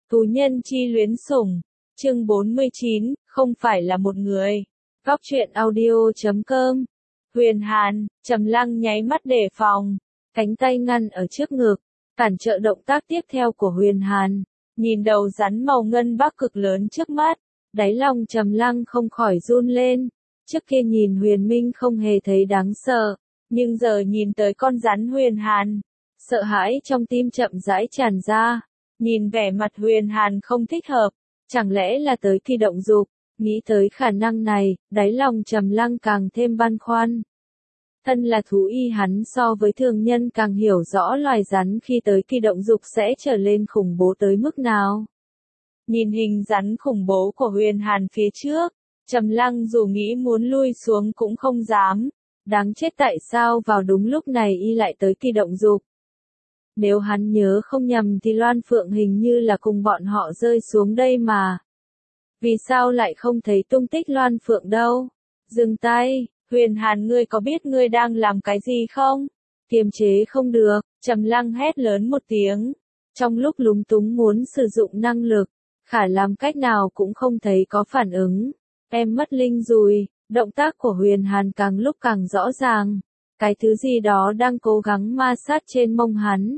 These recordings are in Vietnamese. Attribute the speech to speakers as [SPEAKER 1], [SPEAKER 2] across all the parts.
[SPEAKER 1] Tù nhân chi luyến sủng, chương 49, không phải là một người. Góc truyện audio.com. Huyền Hàn, Trầm Lăng nháy mắt đề phòng, cánh tay ngăn ở trước ngực, cản trở động tác tiếp theo của Huyền Hàn. Nhìn đầu rắn màu ngân bác cực lớn trước mắt, đáy lòng Trầm Lăng không khỏi run lên. Trước kia nhìn Huyền Minh không hề thấy đáng sợ, nhưng giờ nhìn tới con rắn Huyền Hàn, sợ hãi trong tim chậm rãi tràn ra. Nhìn vẻ mặt Huyền Hàn không thích hợp, chẳng lẽ là tới kỳ động dục, nghĩ tới khả năng này, đáy lòng Trầm Lăng càng thêm băn khoăn. Thân là thú y hắn so với thường nhân càng hiểu rõ loài rắn khi tới kỳ động dục sẽ trở lên khủng bố tới mức nào. Nhìn hình rắn khủng bố của Huyền Hàn phía trước, Trầm Lăng dù nghĩ muốn lui xuống cũng không dám. Đáng chết, tại sao vào đúng lúc này y lại tới kỳ động dục? Nếu hắn nhớ không nhầm thì Loan Phượng hình như là cùng bọn họ rơi xuống đây mà. Vì sao lại không thấy tung tích Loan Phượng đâu? Dừng tay, Huyền Hàn, ngươi có biết ngươi đang làm cái gì không? Kiềm chế không được, Trầm Lăng hét lớn một tiếng. Trong lúc lúng túng muốn sử dụng năng lực, khả làm cách nào cũng không thấy có phản ứng. Em mất linh rồi, động tác của Huyền Hàn càng lúc càng rõ ràng. Cái thứ gì đó đang cố gắng ma sát trên mông hắn.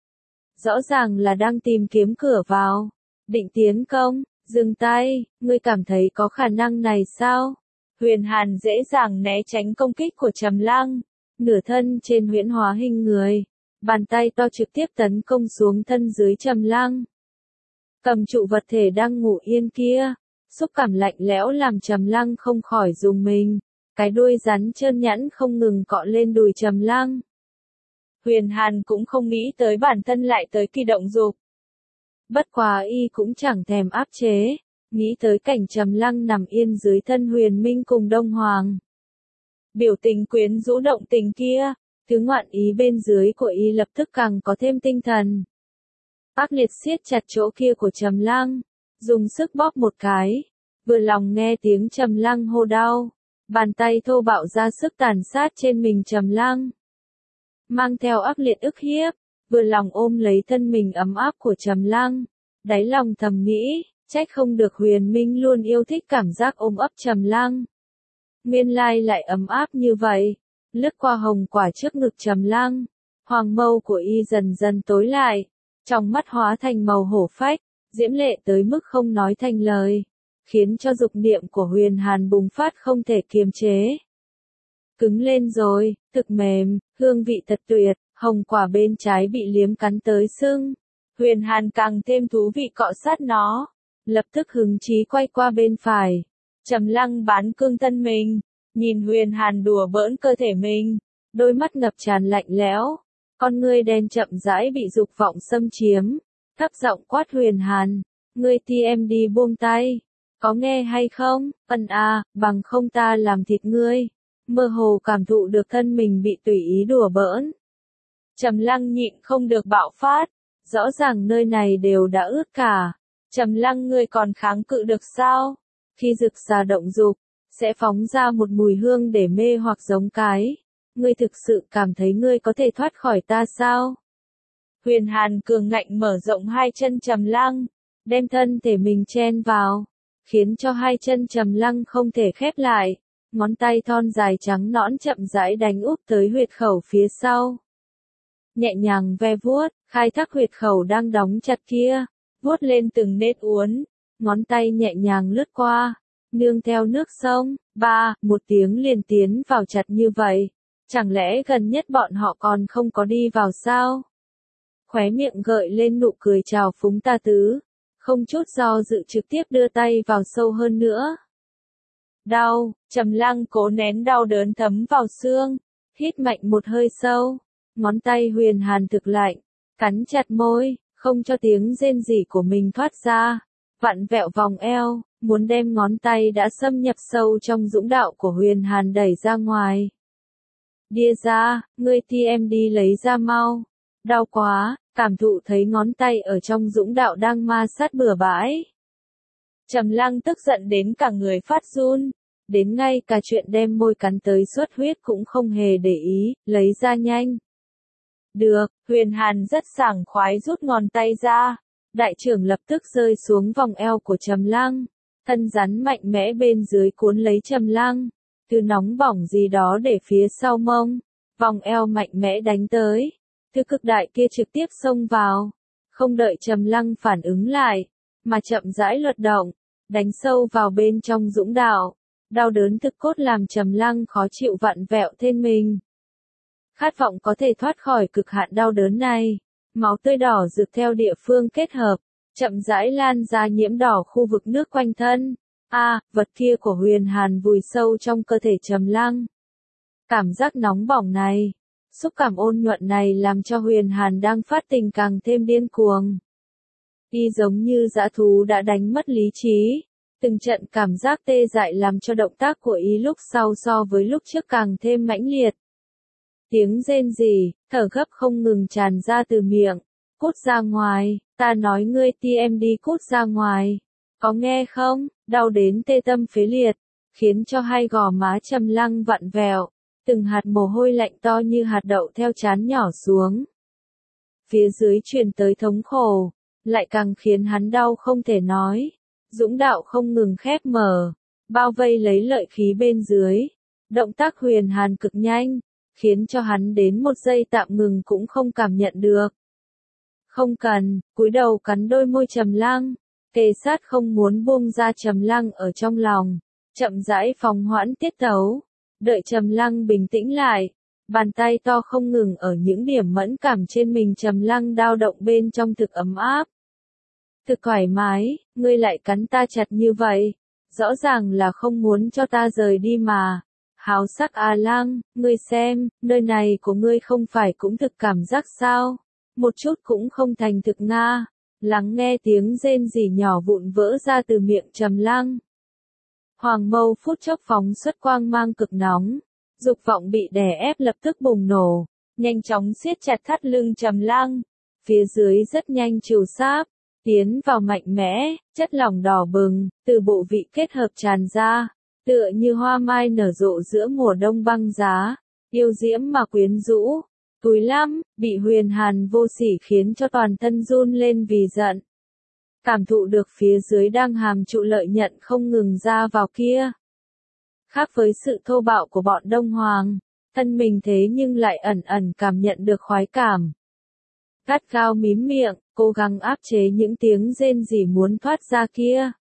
[SPEAKER 1] Rõ ràng là đang tìm kiếm cửa vào. Định tiến công, dừng tay, ngươi cảm thấy có khả năng này sao? Huyền Hàn dễ dàng né tránh công kích của Trầm Lăng. Nửa thân trên huyễn hóa hình người. Bàn tay to trực tiếp tấn công xuống thân dưới Trầm Lăng. Cầm trụ vật thể đang ngủ yên kia. Xúc cảm lạnh lẽo làm Trầm Lăng không khỏi rùng mình. Cái đuôi rắn trơn nhẵn không ngừng cọ lên đùi Trầm Lăng. Huyền Hàn cũng không nghĩ tới bản thân lại tới kỳ động dục. Bất quá y cũng chẳng thèm áp chế, nghĩ tới cảnh Trầm Lăng nằm yên dưới thân Huyền Minh cùng Đông Hoàng. Biểu tình quyến rũ động tình kia, thứ ngoạn ý bên dưới của y lập tức càng có thêm tinh thần. Ác liệt siết chặt chỗ kia của Trầm Lăng, dùng sức bóp một cái, vừa lòng nghe tiếng Trầm Lăng hô đau, bàn tay thô bạo ra sức tàn sát trên mình Trầm Lăng. Mang theo ác liệt ức hiếp, vừa lòng ôm lấy thân mình ấm áp của Trầm Lăng, đáy lòng thầm nghĩ, trách không được Huyền Minh luôn yêu thích cảm giác ôm ấp Trầm Lăng. Nguyên lai lại ấm áp như vậy, lướt qua hồng quả trước ngực Trầm Lăng, hoàng mâu của y dần dần tối lại, trong mắt hóa thành màu hổ phách, diễm lệ tới mức không nói thành lời, khiến cho dục niệm của Huyền Hàn bùng phát không thể kiềm chế. Cứng lên rồi, thực mềm, hương vị thật tuyệt, hồng quả bên trái bị liếm cắn tới sưng. Huyền Hàn càng thêm thú vị cọ sát nó, lập tức hứng chí quay qua bên phải. Trầm Lăng bán cương thân mình, nhìn Huyền Hàn đùa bỡn cơ thể mình, đôi mắt ngập tràn lạnh lẽo, con ngươi đen chậm rãi bị dục vọng xâm chiếm, thấp giọng quát Huyền Hàn, ngươi TMD buông tay, có nghe hay không? Bằng không ta làm thịt ngươi. Mơ hồ cảm thụ được thân mình bị tùy ý đùa bỡn. Trầm Lăng nhịn không được bạo phát, rõ ràng nơi này đều đã ướt cả. Trầm Lăng, ngươi còn kháng cự được sao? Khi rực xà động dục, sẽ phóng ra một mùi hương để mê hoặc giống cái. Ngươi thực sự cảm thấy ngươi có thể thoát khỏi ta sao? Huyền Hàn cường ngạnh mở rộng hai chân Trầm Lăng, đem thân thể mình chen vào, khiến cho hai chân Trầm Lăng không thể khép lại. Ngón tay thon dài trắng nõn chậm rãi đánh úp tới huyệt khẩu phía sau. Nhẹ nhàng ve vuốt, khai thác huyệt khẩu đang đóng chặt kia, vuốt lên từng nếp uốn, ngón tay nhẹ nhàng lướt qua, nương theo nước sông, một tiếng liền tiến vào chặt như vậy. Chẳng lẽ gần nhất bọn họ còn không có đi vào sao? Khóe miệng gợi lên nụ cười trào phúng ta tứ, không chút do dự trực tiếp đưa tay vào sâu hơn nữa. Đau, Trầm Lăng cố nén đau đớn thấm vào xương, hít mạnh một hơi sâu, ngón tay Huyền Hàn thực lạnh, cắn chặt môi, không cho tiếng rên rỉ của mình thoát ra, vặn vẹo vòng eo, muốn đem ngón tay đã xâm nhập sâu trong dũng đạo của Huyền Hàn đẩy ra ngoài. Đia ra, ngươi TMD lấy ra mau, đau quá, cảm thụ thấy ngón tay ở trong dũng đạo đang ma sát bừa bãi. Trầm Lăng tức giận đến cả người phát run, đến ngay cả chuyện đem môi cắn tới xuất huyết cũng không hề để ý, lấy ra nhanh. Được, Huyền Hàn rất sảng khoái rút ngón tay ra, Đại trưởng lập tức rơi xuống vòng eo của Trầm Lăng, thân rắn mạnh mẽ bên dưới cuốn lấy Trầm Lăng, thứ nóng bỏng gì đó để phía sau mông, vòng eo mạnh mẽ đánh tới, thứ cực đại kia trực tiếp xông vào, không đợi Trầm Lăng phản ứng lại, mà chậm rãi luật động, đánh sâu vào bên trong dũng đạo, đau đớn thực cốt làm Trầm Lăng khó chịu vặn vẹo thân mình. Khát vọng có thể thoát khỏi cực hạn đau đớn này, máu tươi đỏ rực theo địa phương kết hợp, chậm rãi lan ra nhiễm đỏ khu vực nước quanh thân. Vật kia của Huyền Hàn vùi sâu trong cơ thể Trầm Lăng. Cảm giác nóng bỏng này, xúc cảm ôn nhuận này làm cho Huyền Hàn đang phát tình càng thêm điên cuồng. Y giống như dã thú đã đánh mất lý trí, từng trận cảm giác tê dại làm cho động tác của Y lúc sau so với lúc trước càng thêm mãnh liệt. Tiếng rên rỉ, thở gấp không ngừng tràn ra từ miệng, cút ra ngoài, ta nói ngươi em đi cút ra ngoài, có nghe không, đau đến tê tâm phế liệt, khiến cho hai gò má Trầm Lăng vặn vẹo, từng hạt mồ hôi lạnh to như hạt đậu theo trán nhỏ xuống. Phía dưới truyền tới thống khổ, lại càng khiến hắn đau không thể nói, dũng đạo không ngừng khép mở, bao vây lấy lợi khí bên dưới, động tác Huyền Hàn cực nhanh, khiến cho hắn đến một giây tạm ngừng cũng không cảm nhận được. Không cần, cúi đầu cắn đôi môi Trầm Lăng, kề sát không muốn buông ra Trầm Lăng ở trong lòng, chậm rãi phóng hoãn tiết tấu, đợi Trầm Lăng bình tĩnh lại, bàn tay to không ngừng ở những điểm mẫn cảm trên mình Trầm Lăng dao động bên trong thực ấm áp. Thực thoải mái, ngươi lại cắn ta chặt như vậy, rõ ràng là không muốn cho ta rời đi mà. Háo sắc Lăng, ngươi xem, nơi này của ngươi không phải cũng thực cảm giác sao? Một chút cũng không thành thực nga. Lắng nghe tiếng rên rỉ nhỏ vụn vỡ ra từ miệng Trầm Lăng. Hoàng mâu phút chốc phóng xuất quang mang cực nóng, dục vọng bị đè ép lập tức bùng nổ, nhanh chóng siết chặt thắt lưng Trầm Lăng. Phía dưới rất nhanh chiều sáp, tiến vào mạnh mẽ, chất lỏng đỏ bừng, từ bộ vị kết hợp tràn ra. Tựa như hoa mai nở rộ giữa mùa đông băng giá, yêu diễm mà quyến rũ, túi lắm, bị Huyền Hàn vô sỉ khiến cho toàn thân run lên vì giận. Cảm thụ được phía dưới đang hàm trụ lợi nhận không ngừng ra vào kia. Khác với sự thô bạo của bọn Đông Hoàng, thân mình thế nhưng lại ẩn ẩn cảm nhận được khoái cảm. Gắt gao mím miệng, cố gắng áp chế những tiếng rên rỉ muốn thoát ra kia.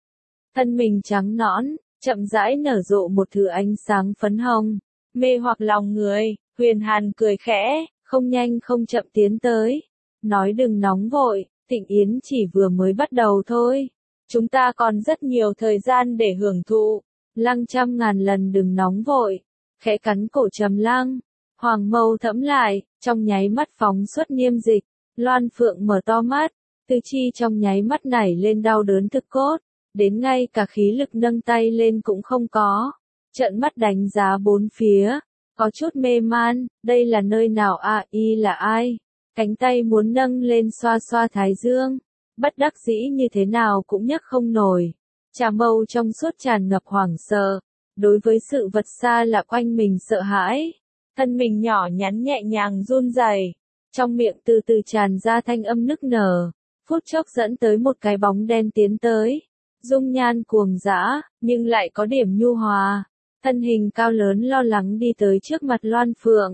[SPEAKER 1] Thân mình trắng nõn, chậm rãi nở rộ một thứ ánh sáng phấn hồng, mê hoặc lòng người. Huyền Hàn cười khẽ, không nhanh không chậm tiến tới, nói đừng nóng vội, Tịnh Yến chỉ vừa mới bắt đầu thôi, chúng ta còn rất nhiều thời gian để hưởng thụ. Lăng trăm ngàn lần đừng nóng vội, khẽ cắn cổ Trầm Lăng, hoàng mâu thẫm lại, trong nháy mắt phóng xuất niêm dịch. Loan Phượng mở to mắt, tứ chi trong nháy mắt nảy lên đau đớn thực cốt, đến ngay cả khí lực nâng tay lên cũng không có, trợn mắt đánh giá bốn phía, có chút mê man, đây là nơi nào Y là ai? Cánh tay muốn nâng lên xoa xoa thái dương, bất đắc dĩ như thế nào cũng nhấc không nổi, trà mâu trong suốt tràn ngập hoảng sợ, đối với sự vật xa lạ quanh mình sợ hãi, thân mình nhỏ nhắn nhẹ nhàng run rẩy, trong miệng từ từ tràn ra thanh âm nức nở, phút chốc dẫn tới một cái bóng đen tiến tới. Dung nhan cuồng dã, nhưng lại có điểm nhu hòa, thân hình cao lớn lo lắng đi tới trước mặt Loan Phượng.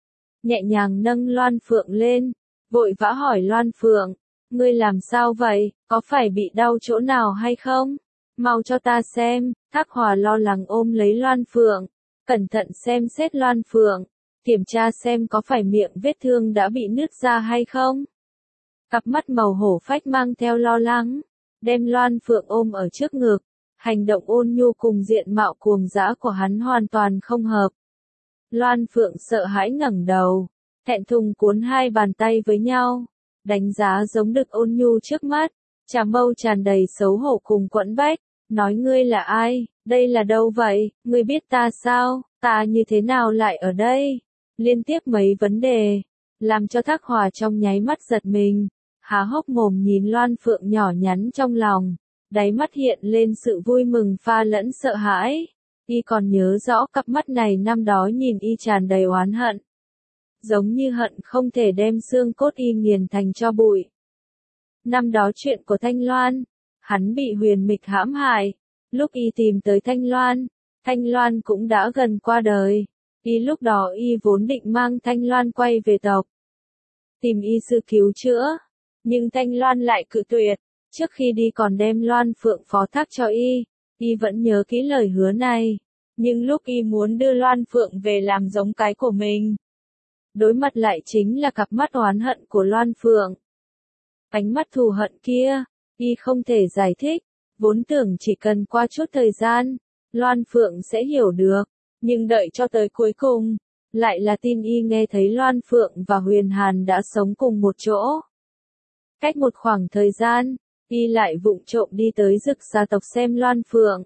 [SPEAKER 1] Nhẹ nhàng nâng Loan Phượng lên, vội vã hỏi Loan Phượng, ngươi làm sao vậy, có phải bị đau chỗ nào hay không? Mau cho ta xem, Thác Hòa lo lắng ôm lấy Loan Phượng, cẩn thận xem xét Loan Phượng, kiểm tra xem có phải miệng vết thương đã bị nứt ra hay không. Cặp mắt màu hổ phách mang theo lo lắng, đem Loan Phượng ôm ở trước ngực, hành động ôn nhu cùng diện mạo cuồng dã của hắn hoàn toàn không hợp. Loan Phượng sợ hãi ngẩng đầu, thẹn thùng cuốn hai bàn tay với nhau, đánh giá giống đực ôn nhu trước mắt, trà mâu tràn đầy xấu hổ cùng quẫn bách, nói ngươi là ai, đây là đâu vậy, ngươi biết ta sao, ta như thế nào lại ở đây, liên tiếp mấy vấn đề, làm cho Thác Hòa trong nháy mắt giật mình. Há hốc mồm nhìn Loan Phượng nhỏ nhắn trong lòng, đáy mắt hiện lên sự vui mừng pha lẫn sợ hãi. Y còn nhớ rõ cặp mắt này năm đó nhìn Y tràn đầy oán hận. Giống như hận không thể đem xương cốt Y nghiền thành tro bụi. Năm đó chuyện của Thanh Loan, hắn bị Huyền Mịch hãm hại. Lúc y tìm tới Thanh Loan cũng đã gần qua đời. Y lúc đó y vốn định mang Thanh Loan quay về tộc, tìm y sư cứu chữa. Nhưng Thanh Loan lại cự tuyệt, trước khi đi còn đem Loan Phượng phó thác cho y vẫn nhớ kỹ lời hứa này. Nhưng lúc y muốn đưa Loan Phượng về làm giống cái của mình, đối mặt lại chính là cặp mắt oán hận của Loan Phượng. Ánh mắt thù hận kia, y không thể giải thích, vốn tưởng chỉ cần qua chút thời gian, Loan Phượng sẽ hiểu được, nhưng đợi cho tới cuối cùng, lại là tin y nghe thấy Loan Phượng và Huyền Hàn đã sống cùng một chỗ. Cách một khoảng thời gian, y lại vụng trộm đi tới Dực gia tộc xem Loan Phượng.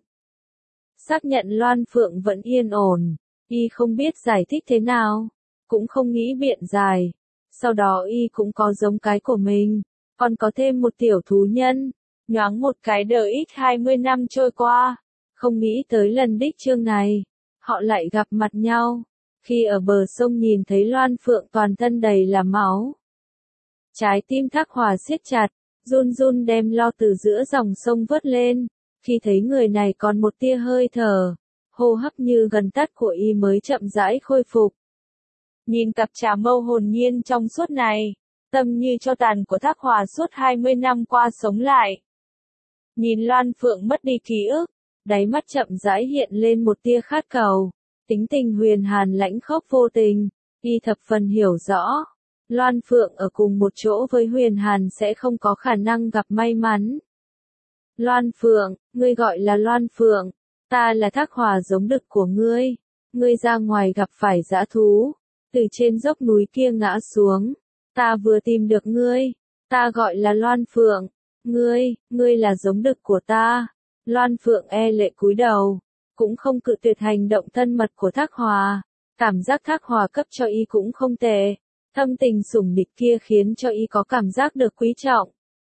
[SPEAKER 1] Xác nhận Loan Phượng vẫn yên ổn, y không biết giải thích thế nào, cũng không nghĩ biện giải. Sau đó y cũng có giống cái của mình, còn có thêm một tiểu thú nhân. Nhoáng một cái đời ít 20 năm trôi qua, không nghĩ tới lần đích chương này, họ lại gặp mặt nhau. Khi ở bờ sông nhìn thấy Loan Phượng toàn thân đầy là máu, trái tim Thác Hòa siết chặt, run run đem lo từ giữa dòng sông vớt lên. Khi thấy người này còn một tia hơi thở, hô hấp như gần tắt của y mới chậm rãi khôi phục. Nhìn cặp trà mâu hồn nhiên trong suốt này, tâm như cho tàn của Thác Hòa suốt 20 năm qua sống lại. Nhìn Loan Phượng mất đi ký ức, đáy mắt chậm rãi hiện lên một tia khát cầu. Tính tình Huyền Hàn lãnh khốc vô tình, y thập phần hiểu rõ. Loan Phượng ở cùng một chỗ với Huyền Hàn sẽ không có khả năng gặp may mắn. Loan Phượng, ngươi gọi là Loan Phượng, ta là Thác Hòa giống đực của ngươi. Ngươi ra ngoài gặp phải dã thú, từ trên dốc núi kia ngã xuống. Ta vừa tìm được ngươi, ta gọi là Loan Phượng. Ngươi là giống đực của ta. Loan Phượng e lệ cúi đầu, cũng không cự tuyệt hành động thân mật của Thác Hòa. Cảm giác Thác Hòa cấp cho y cũng không tệ. Thâm tình sủng địch kia khiến cho y có cảm giác được quý trọng.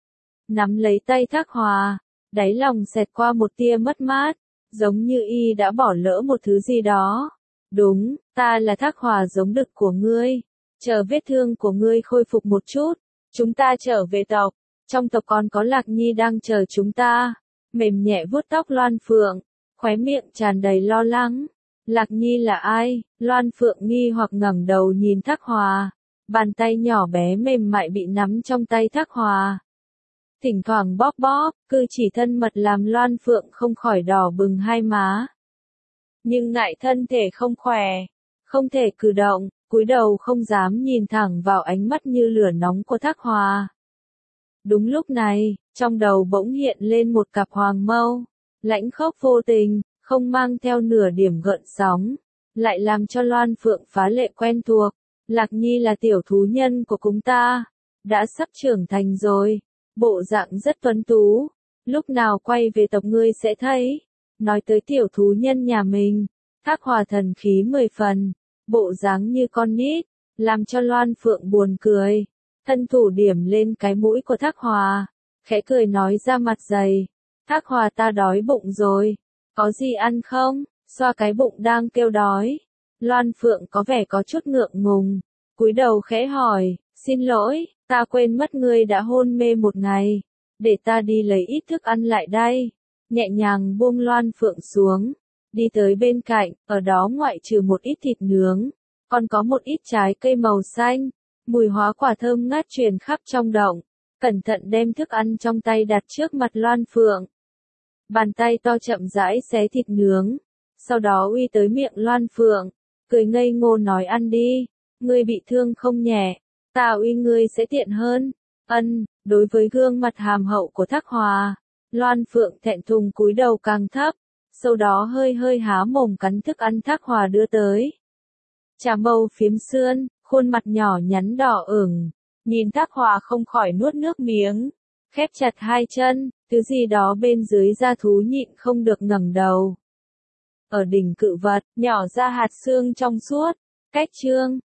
[SPEAKER 1] Nắm lấy tay Thác Hòa, đáy lòng xẹt qua một tia mất mát, giống như y đã bỏ lỡ một thứ gì đó. Đúng, ta là Thác Hòa giống đực của ngươi. Chờ vết thương của ngươi khôi phục một chút, chúng ta trở về tộc. Trong tộc còn có Lạc Nhi đang chờ chúng ta. Mềm nhẹ vuốt tóc Loan Phượng, khóe miệng tràn đầy lo lắng. Lạc Nhi là ai? Loan Phượng nghi hoặc ngẩng đầu nhìn Thác Hòa. Bàn tay nhỏ bé mềm mại bị nắm trong tay Thác Hòa. Thỉnh thoảng bóp bóp, cử chỉ thân mật làm Loan Phượng không khỏi đỏ bừng hai má. Nhưng ngại thân thể không khỏe, không thể cử động, cúi đầu không dám nhìn thẳng vào ánh mắt như lửa nóng của Thác Hòa. Đúng lúc này, trong đầu bỗng hiện lên một cặp hoàng mâu, lãnh khốc vô tình, không mang theo nửa điểm gợn sóng, lại làm cho Loan Phượng phá lệ quen thuộc. Lạc Nhi là tiểu thú nhân của chúng ta, đã sắp trưởng thành rồi, bộ dạng rất tuấn tú, lúc nào quay về tộc ngươi sẽ thấy. Nói tới tiểu thú nhân nhà mình, Thác Hòa thần khí 10 phần, bộ dáng như con nít, làm cho Loan Phượng buồn cười. Thân thủ điểm lên cái mũi của Thác Hòa, khẽ cười nói ra mặt dày. Thác Hòa ta đói bụng rồi, có gì ăn không? Xoa cái bụng đang kêu đói. Loan Phượng có vẻ có chút ngượng ngùng, cúi đầu khẽ hỏi, xin lỗi, ta quên mất ngươi đã hôn mê một ngày, để ta đi lấy ít thức ăn lại đây. Nhẹ nhàng buông Loan Phượng xuống, đi tới bên cạnh, ở đó ngoại trừ một ít thịt nướng, còn có một ít trái cây màu xanh. Mùi hóa quả thơm ngát truyền khắp trong động, cẩn thận đem thức ăn trong tay đặt trước mặt Loan Phượng. Bàn tay to chậm rãi xé thịt nướng, sau đó uy tới miệng Loan Phượng, cười ngây ngô nói ăn đi, ngươi bị thương không nhẹ, ta uy ngươi sẽ tiện hơn. Đối với gương mặt hàm hậu của Thác Hòa, Loan Phượng thẹn thùng cúi đầu càng thấp, sau đó hơi hơi há mồm cắn thức ăn Thác Hòa đưa tới. Trà mâu phiếm sườn, khuôn mặt nhỏ nhắn đỏ ửng, nhìn Thác Hòa không khỏi nuốt nước miếng, khép chặt hai chân, thứ gì đó bên dưới da thú nhịn không được ngẩng đầu. Ở đỉnh cự vật, nhỏ ra hạt xương trong suốt, cách chương.